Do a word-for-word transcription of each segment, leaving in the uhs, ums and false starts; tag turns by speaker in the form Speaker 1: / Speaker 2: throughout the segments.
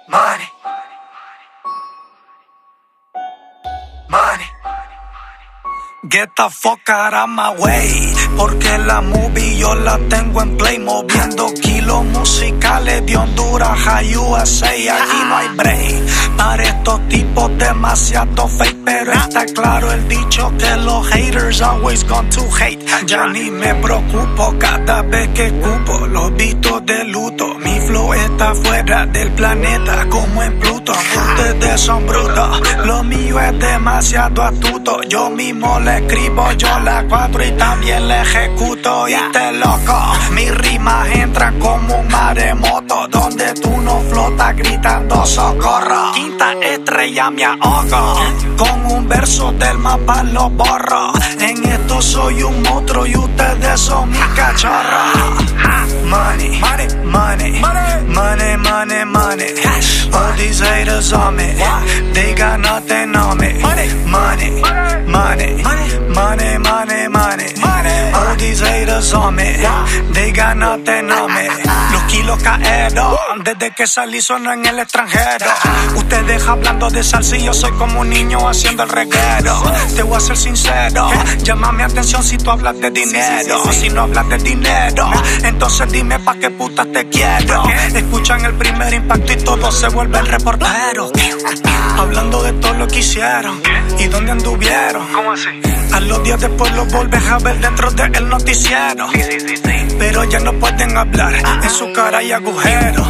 Speaker 1: Money. Money. Get the fuck out of my way, porque la movie yo la tengo en play, moviendo kilos musicales de Honduras a U S A, aquí no hay break. Para estos tipos demasiado fake, pero está claro el dicho que los haters always going to hate. Ya ni me preocupo cada vez que cupo los vistos de luto. Mi flow está fuera del planeta como en Pluto. Ustedes son brutos, lo mío es demasiado astuto. Yo mismo le escribo, yo la cuadro y también la ejecuto. Y te loco, mis rimas entran como un maremoto, donde tú no flotas gritando socorro. Quinta estrella me ahogo, con un verso del mapa lo borro. En esto soy un monstruo y ustedes son mis cachorros. Money, money, money, money, money, money. All these haters on me, they got nothing on me. Money, money, money, money, money, money. All these haters on me, they got nothing on me. Los kilos caeros, desde que salí sueno en el extranjero. Ustedes hablando de salsa y yo soy como un niño haciendo el reguero. Te voy a ser sincero, llama mi atención si tú hablas de dinero. Si no hablas de dinero, entonces dime pa' qué putas te quiero. Escuchan el primer impacto y todos se vuelven reporteros, hablando de todo lo que hicieron y dónde anduvieron.
Speaker 2: ¿Cómo así?
Speaker 1: A los días después los volves a ver dentro del noticiero.
Speaker 2: Sí, sí, sí, sí.
Speaker 1: Pero ya no pueden hablar, en su cara hay agujeros.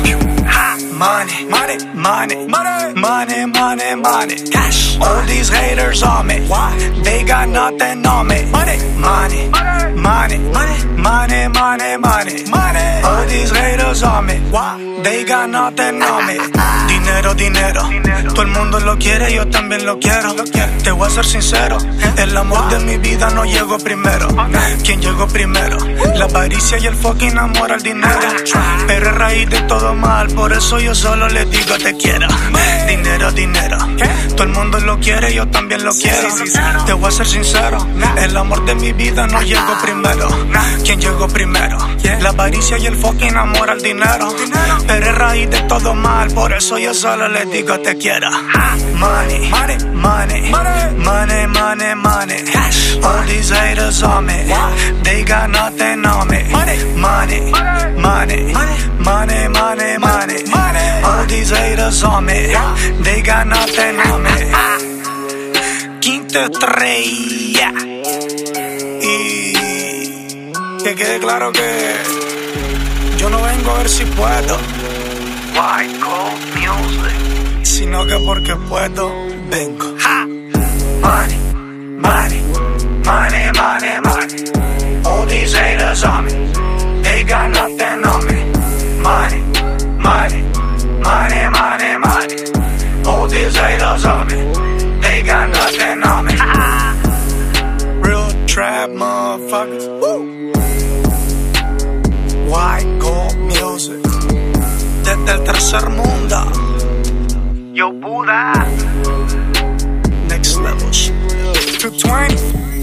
Speaker 1: Money, money, money, money, money, money, money. Cash. All these haters on me, they got nothing on me. Money, money, money, money, money, money, money. All these haters on me, they got nothing on me. Dinero, dinero, todo el mundo lo quiere, yo también lo quiero. Te voy a ser sincero, el amor de mi vida no llegó primero. ¿Quién llegó primero? La avaricia y el fucking amor al dinero. Pero es raíz de todo mal, por eso yo solo les digo te quiero. Dinero, dinero, todo el mundo lo quiere, yo también lo quiero. Te voy a ser sincero, el amor de mi vida no llegó primero. ¿Quién llegó primero? La avaricia y el fucking amor al dinero. Pero es raíz de todo mal, por eso yo solo les digo te quiero. Money, money, money, money, money, money. All these haters on me, they got nothing on me. Money, money, money, money, money, money. All these haters on me, they got nothing on me. Quinta estrella. Y que quede claro que yo no vengo a ver si puedo,
Speaker 2: White Gold Music,
Speaker 1: sino que porque puedo, vengo.
Speaker 2: ha.
Speaker 1: Money, money, money, money, money. All these haters on me, they got nothing on me. Money, money, money, money, money. All these haters on me, they got nothing on me. Real trap motherfuckers. Woo. White Gold Music, desde el tercer mundo.
Speaker 2: Yo, Buda.
Speaker 1: Next level shit. two twenty.